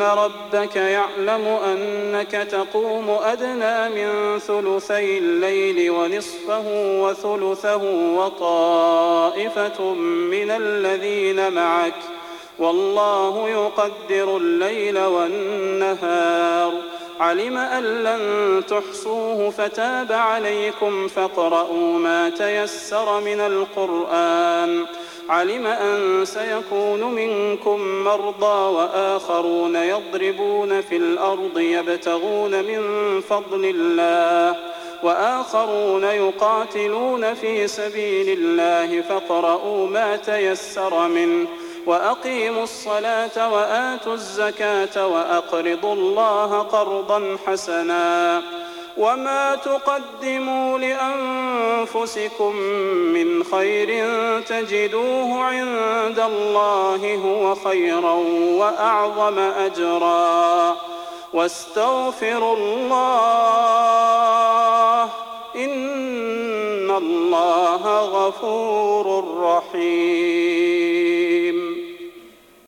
ربك يعلم أنك تقوم أدنى من ثلثي الليل ونصفه وثلثه وطائفة من الذين معك والله يقدر الليل والنهار علم أن لن تحصوه فتاب عليكم فاقرؤوا ما تيسر من القرآن علم أن سيكون منكم مرضى وآخرون يضربون في الأرض يبتغون من فضل الله وآخرون يقاتلون في سبيل الله فاقرؤوا ما تيسر منه وأقيموا الصلاة وآتوا الزكاة وأقرضوا الله قرضا حسنا وما تقدموا لأنفسكم من خير تجدوه عند الله هو خيرا وأعظم أجرا واستغفروا الله إن الله غفور رحيم.